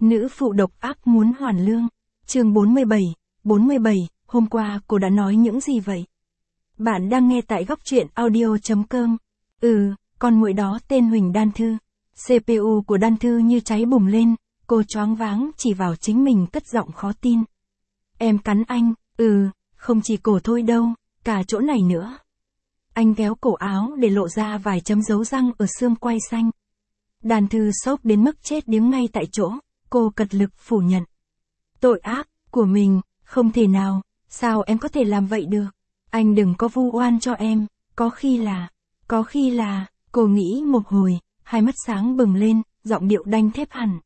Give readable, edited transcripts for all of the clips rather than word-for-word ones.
Nữ phụ độc ác muốn hoàn lương. Chương 47, hôm qua cô đã nói những gì vậy? Bạn đang nghe tại góc truyện audio.com. Con muội đó tên Huỳnh Đan Thư. CPU của Đan Thư như cháy bùng lên, cô choáng váng chỉ vào chính mình cất giọng khó tin. Em cắn anh, không chỉ cổ thôi đâu, cả chỗ này nữa. Anh kéo cổ áo để lộ ra vài chấm dấu răng ở xương quai xanh. Đan Thư sốc đến mức chết điếng ngay tại chỗ, cô cật lực phủ nhận. Tội ác của mình, không thể nào, sao em có thể làm vậy được? Anh đừng có vu oan cho em, có khi là, cô nghĩ một hồi, hai mắt sáng bừng lên, giọng điệu đanh thép hẳn.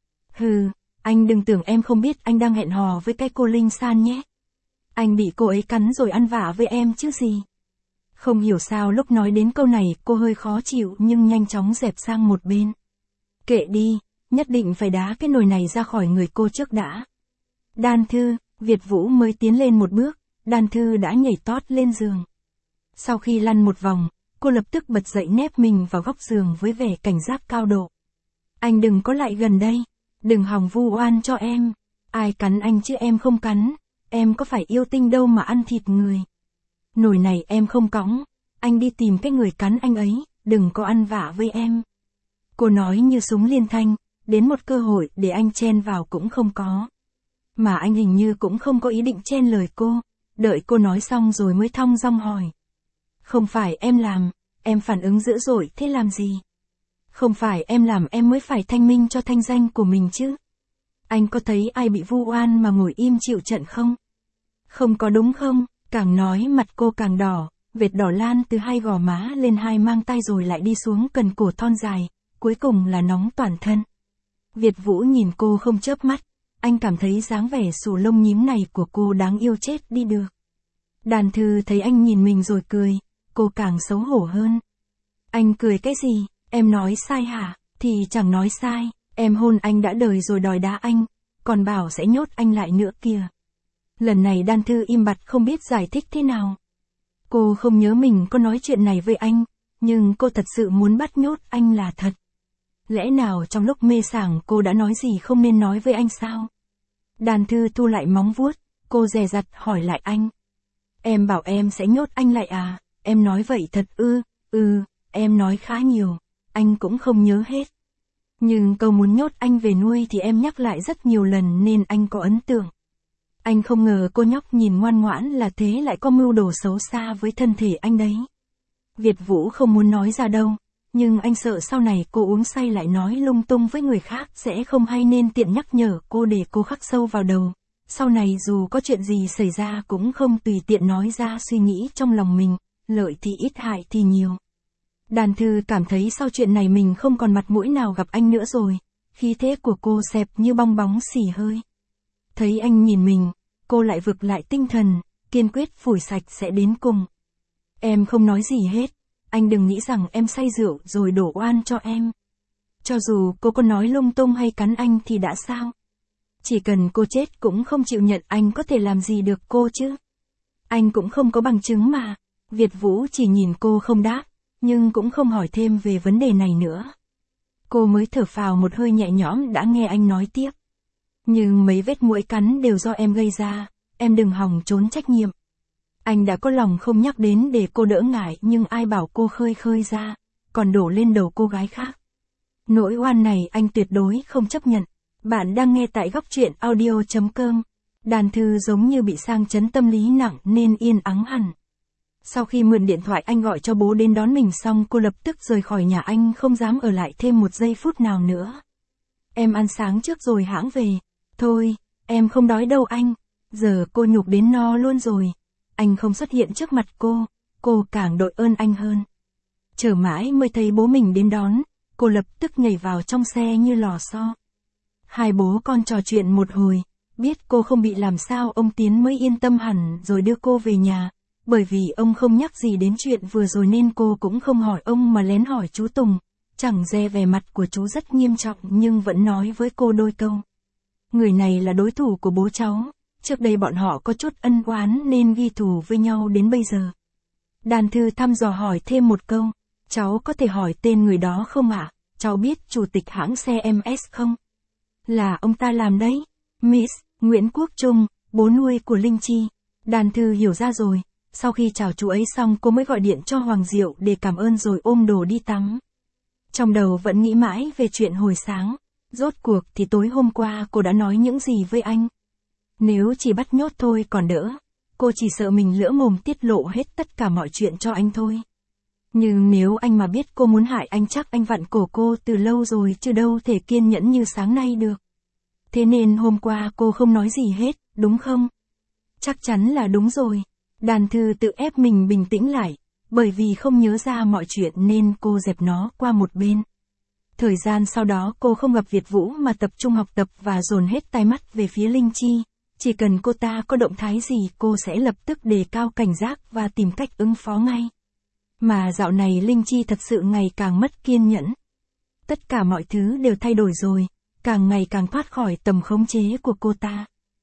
Anh đừng tưởng em không biết anh đang hẹn hò với cái cô Linh San nhé. Anh bị cô ấy cắn rồi ăn vạ với em chứ gì. Không hiểu sao lúc nói đến câu này cô hơi khó chịu nhưng nhanh chóng dẹp sang một bên. Kệ đi, nhất định phải đá cái nồi này ra khỏi người cô trước đã. Đan Thư, Việt Vũ mới tiến lên một bước, Đan Thư đã nhảy tót lên giường. Sau khi lăn một vòng, cô lập tức bật dậy nép mình vào góc giường với vẻ cảnh giác cao độ. Anh đừng có lại gần đây, đừng hòng vu oan cho em. Ai cắn anh chứ em không cắn, em có phải yêu tinh đâu mà ăn thịt người. Nồi này em không cõng, anh đi tìm cái người cắn anh ấy, đừng có ăn vạ với em. Cô nói như súng liên thanh, đến một cơ hội để anh chen vào cũng không có. Mà anh hình như cũng không có ý định chen lời cô, đợi cô nói xong rồi mới thong dong hỏi. Không phải em làm, em phản ứng dữ dội thế làm gì? Không phải em làm em mới phải thanh minh cho thanh danh của mình chứ? Anh có thấy ai bị vu oan mà ngồi im chịu trận không? Không có đúng không? Càng nói mặt cô càng đỏ, vệt đỏ lan từ hai gò má lên hai mang tay rồi lại đi xuống cần cổ thon dài, cuối cùng là nóng toàn thân. Việt Vũ nhìn cô không chớp mắt, anh cảm thấy dáng vẻ xù lông nhím này của cô đáng yêu chết đi được. Đan Thư thấy anh nhìn mình rồi cười, cô càng xấu hổ hơn. Anh cười cái gì, em nói sai hả? Thì chẳng nói sai, em hôn anh đã đời rồi đòi đá anh, còn bảo sẽ nhốt anh lại nữa kìa. Lần này Đan Thư im bặt không biết giải thích thế nào. Cô không nhớ mình có nói chuyện này với anh, nhưng cô thật sự muốn bắt nhốt anh là thật. Lẽ nào trong lúc mê sảng cô đã nói gì không nên nói với anh sao? Đan Thư thu lại móng vuốt, cô dè dặt hỏi lại anh. Em bảo em sẽ nhốt anh lại à? Em nói vậy thật ư? Em nói khá nhiều, anh cũng không nhớ hết. Nhưng câu muốn nhốt anh về nuôi thì em nhắc lại rất nhiều lần nên anh có ấn tượng. Anh không ngờ cô nhóc nhìn ngoan ngoãn là thế lại có mưu đồ xấu xa với thân thể anh đấy. Việt Vũ không muốn nói ra đâu, nhưng anh sợ sau này cô uống say lại nói lung tung với người khác sẽ không hay nên tiện nhắc nhở cô để cô khắc sâu vào đầu. Sau này dù có chuyện gì xảy ra cũng không tùy tiện nói ra suy nghĩ trong lòng mình, lợi thì ít hại thì nhiều. Đan Thư cảm thấy sau chuyện này mình không còn mặt mũi nào gặp anh nữa rồi, khí thế của cô xẹp như bong bóng xì hơi. Thấy anh nhìn mình, cô lại vực lại tinh thần, kiên quyết phủi sạch sẽ đến cùng. Em không nói gì hết, anh đừng nghĩ rằng em say rượu rồi đổ oan cho em. Cho dù cô có nói lung tung hay cắn anh thì đã sao? Chỉ cần cô chết cũng không chịu nhận anh có thể làm gì được cô chứ. Anh cũng không có bằng chứng mà. Việt Vũ chỉ nhìn cô không đáp, nhưng cũng không hỏi thêm về vấn đề này nữa. Cô mới thở phào một hơi nhẹ nhõm đã nghe anh nói tiếp. Nhưng mấy vết muỗi cắn đều do em gây ra, em đừng hòng trốn trách nhiệm. Anh đã có lòng không nhắc đến để cô đỡ ngại nhưng ai bảo cô khơi ra, còn đổ lên đầu cô gái khác. Nỗi oan này anh tuyệt đối không chấp nhận. Bạn đang nghe tại góc truyện audio.com. Đan Thư giống như bị sang chấn tâm lý nặng nên yên ắng hẳn. Sau khi mượn điện thoại anh gọi cho bố đến đón mình xong cô lập tức rời khỏi nhà anh không dám ở lại thêm một giây phút nào nữa. Em ăn sáng trước rồi hãng về. Thôi, em không đói đâu anh. Giờ cô nhục đến no luôn rồi. Anh không xuất hiện trước mặt cô càng đội ơn anh hơn. Chờ mãi mới thấy bố mình đến đón, cô lập tức nhảy vào trong xe như lò xo. Hai bố con trò chuyện một hồi, biết cô không bị làm sao ông Tiến mới yên tâm hẳn rồi đưa cô về nhà. Bởi vì ông không nhắc gì đến chuyện vừa rồi nên cô cũng không hỏi ông mà lén hỏi chú Tùng. Chẳng dè vẻ mặt của chú rất nghiêm trọng nhưng vẫn nói với cô đôi câu. Người này là đối thủ của bố cháu, trước đây bọn họ có chút ân oán nên ghi thù với nhau đến bây giờ. Đan Thư thăm dò hỏi thêm một câu, cháu có thể hỏi tên người đó không ạ? Cháu biết chủ tịch hãng xe MS không? Là ông ta làm đấy. Miss Nguyễn Quốc Trung, bố nuôi của Linh Chi. Đan Thư hiểu ra rồi. Sau khi chào chú ấy xong cô mới gọi điện cho Hoàng Diệu để cảm ơn rồi ôm đồ đi tắm. Trong đầu vẫn nghĩ mãi về chuyện hồi sáng. Rốt cuộc thì tối hôm qua cô đã nói những gì với anh. Nếu chỉ bắt nhốt thôi còn đỡ. Cô chỉ sợ mình lỡ mồm tiết lộ hết tất cả mọi chuyện cho anh thôi. Nhưng nếu anh mà biết cô muốn hại anh chắc anh vặn cổ cô từ lâu rồi chứ đâu thể kiên nhẫn như sáng nay được. Thế nên hôm qua cô không nói gì hết, đúng không? Chắc chắn là đúng rồi. Đan Thư tự ép mình bình tĩnh lại, bởi vì không nhớ ra mọi chuyện nên cô dẹp nó qua một bên. Thời gian sau đó cô không gặp Việt Vũ mà tập trung học tập và dồn hết tai mắt về phía Linh Chi. Chỉ cần cô ta có động thái gì cô sẽ lập tức đề cao cảnh giác và tìm cách ứng phó ngay. Mà dạo này Linh Chi thật sự ngày càng mất kiên nhẫn. Tất cả mọi thứ đều thay đổi rồi, càng ngày càng thoát khỏi tầm khống chế của cô ta.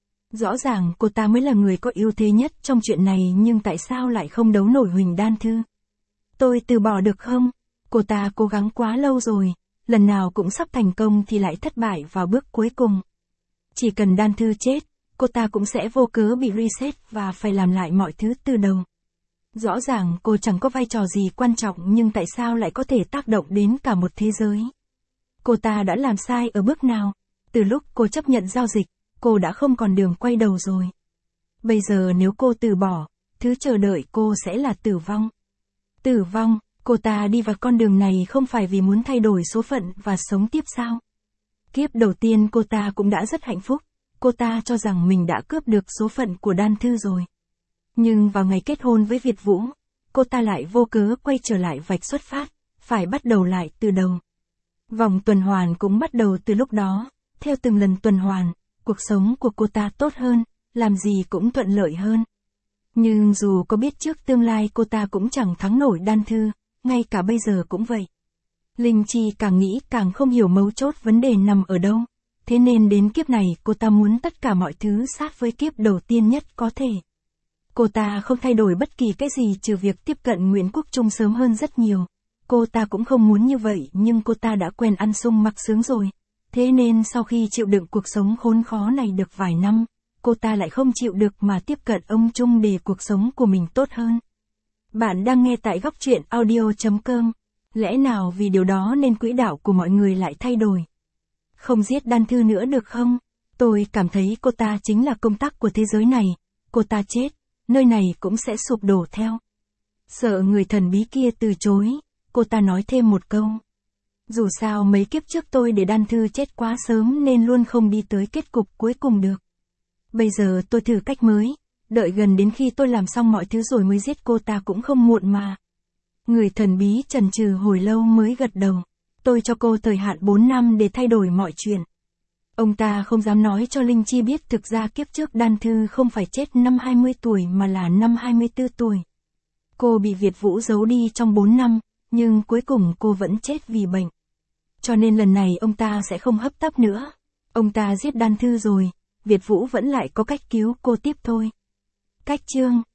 Rõ ràng cô ta mới là người có ưu thế nhất trong chuyện này nhưng tại sao lại không đấu nổi Huỳnh Đan Thư? Tôi từ bỏ được không? Cô ta cố gắng quá lâu rồi, lần nào cũng sắp thành công thì lại thất bại vào bước cuối cùng. Chỉ cần Đan Thư chết, cô ta cũng sẽ vô cớ bị reset và phải làm lại mọi thứ từ đầu. Rõ ràng cô chẳng có vai trò gì quan trọng nhưng tại sao lại có thể tác động đến cả một thế giới? Cô ta đã làm sai ở bước nào? Từ lúc cô chấp nhận giao dịch, cô đã không còn đường quay đầu rồi. Bây giờ nếu cô từ bỏ, thứ chờ đợi cô sẽ là tử vong. Tử vong, cô ta đi vào con đường này không phải vì muốn thay đổi số phận và sống tiếp sao? Kiếp đầu tiên cô ta cũng đã rất hạnh phúc, cô ta cho rằng mình đã cướp được số phận của Đan Thư rồi. Nhưng vào ngày kết hôn với Việt Vũ, cô ta lại vô cớ quay trở lại vạch xuất phát, phải bắt đầu lại từ đầu. Vòng tuần hoàn cũng bắt đầu từ lúc đó, theo từng lần tuần hoàn, cuộc sống của cô ta tốt hơn, làm gì cũng thuận lợi hơn. Nhưng dù có biết trước tương lai cô ta cũng chẳng thắng nổi Đan Thư, ngay cả bây giờ cũng vậy. Linh Chi càng nghĩ càng không hiểu mấu chốt vấn đề nằm ở đâu, thế nên đến kiếp này cô ta muốn tất cả mọi thứ sát với kiếp đầu tiên nhất có thể. Cô ta không thay đổi bất kỳ cái gì trừ việc tiếp cận Nguyễn Quốc Trung sớm hơn rất nhiều. Cô ta cũng không muốn như vậy nhưng cô ta đã quen ăn sung mặc sướng rồi. Thế nên sau khi chịu đựng cuộc sống khốn khó này được vài năm, cô ta lại không chịu được mà tiếp cận ông Trung để cuộc sống của mình tốt hơn. Bạn đang nghe tại góc truyện audio.com. Lẽ nào vì điều đó nên quỹ đạo của mọi người lại thay đổi? Không giết Đan Thư nữa được không? Tôi cảm thấy cô ta chính là công tắc của thế giới này. Cô ta chết, nơi này cũng sẽ sụp đổ theo. Sợ người thần bí kia từ chối, cô ta nói thêm một câu. Dù sao mấy kiếp trước tôi để Đan Thư chết quá sớm nên luôn không đi tới kết cục cuối cùng được. Bây giờ tôi thử cách mới, đợi gần đến khi tôi làm xong mọi thứ rồi mới giết cô ta cũng không muộn mà. Người thần bí chần chừ hồi lâu mới gật đầu. Tôi cho cô thời hạn 4 năm để thay đổi mọi chuyện. Ông ta không dám nói cho Linh Chi biết thực ra kiếp trước Đan Thư không phải chết năm 20 tuổi mà là năm 24 tuổi. Cô bị Việt Vũ giấu đi trong 4 năm, nhưng cuối cùng cô vẫn chết vì bệnh. Cho nên lần này ông ta sẽ không hấp tấp nữa. Ông ta giết Đan Thư rồi, Việt Vũ vẫn lại có cách cứu cô tiếp thôi. Cách chương